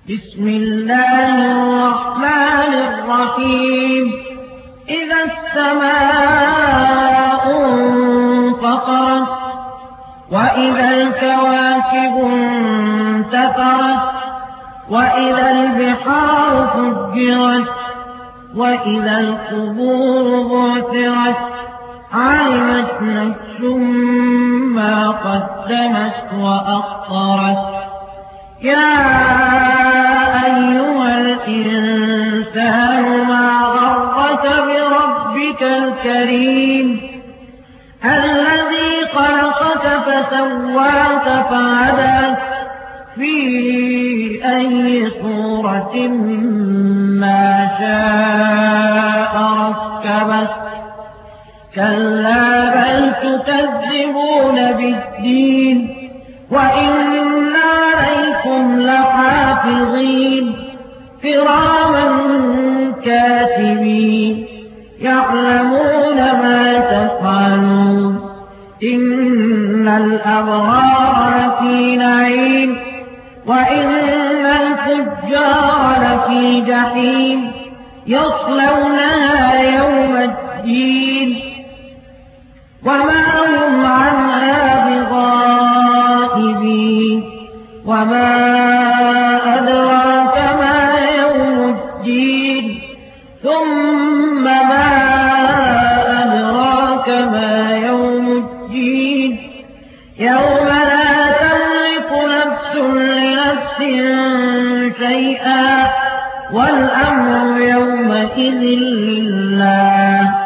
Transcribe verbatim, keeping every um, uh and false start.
بسم الله الرحمن الرحيم إذا السماء انفطرت وإذا الكواكب انتثرت وإذا البحار فجرت وإذا القبور بعثرت علمت نفس ما قدمت وأخرت يا أيها الإنسان ما غرك بربك الكريم الذي خلقك فسواك فعدلك في أي صورة ما شاء ركبك كلا بل تكذبون بالدين وإن عليكم لحافظين كراما كاتبين يعلمون ما تفعلون إن الأبرار لفي نعيم وإن الفجار لفي جحيم يصلونها يوم الدين وما هم عنها بغائبين وما أدراك ما يوم الدين ثم ما أدراك ما يوم الدين يوم لا تملك نفس لنفس شيئا والأمر يومئذ لله